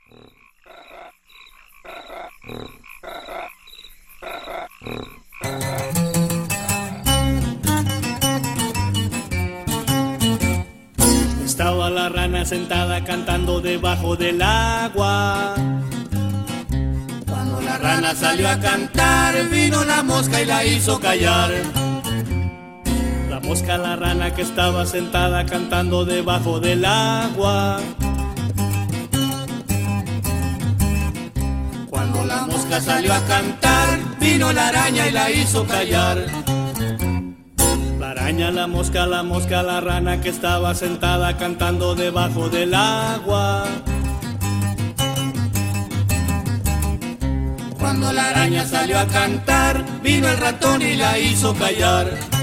Estaba la rana sentada cantando debajo del agua. Cuando la rana salió a cantar, vino la mosca y la hizo callar. La mosca, la rana que estaba sentada cantando debajo del agua. Cuando la mosca salió a cantar, vino la araña y la hizo callar. La araña, la mosca, la rana que estaba sentada cantando debajo del agua. Cuando la araña salió a cantar, vino el ratón y la hizo callar.